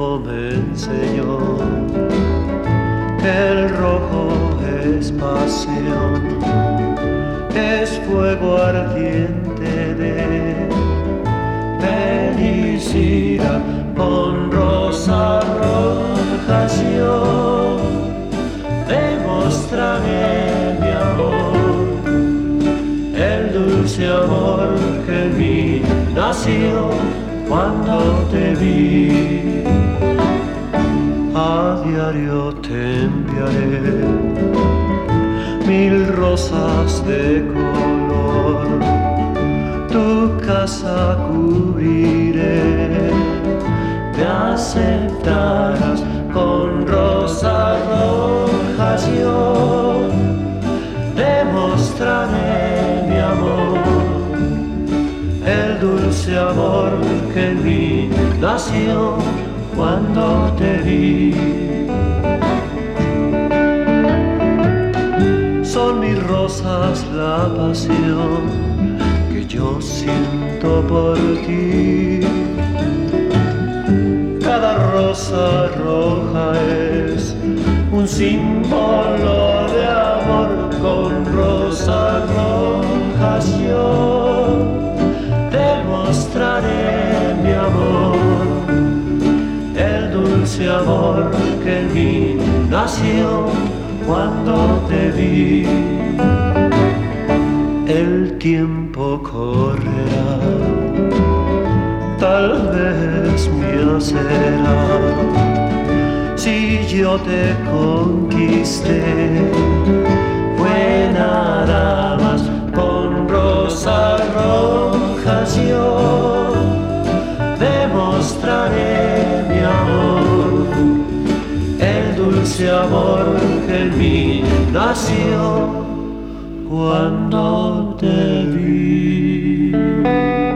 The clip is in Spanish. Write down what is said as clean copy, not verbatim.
tiempo me enseñó que el rojo es pasión, es fuego ardiente de felicidad. Con rosas rojas yo demostraré mi amor, el dulce amor que en mí nació cuando te vi. A diario te enviaré 1000 rosas de color, tu casa cubriré, me aceptarás con rosas rojas yo demostraré mi amor, el dulce amor que en mí nació cuando te vi. Son mis rosas la pasión que yo siento por ti. Cada rosa roja es un símbolo de amor. Con rosas rojas yo demostraré mi amor, el dulce amor que en mí nació cuando te vi. El tiempo correrá, tal vez me hacerá, si yo te conquisté, fue nada más. Con rosas rojas yo demostraré mi amor, el dulce amor que en mí nació cuando te vi.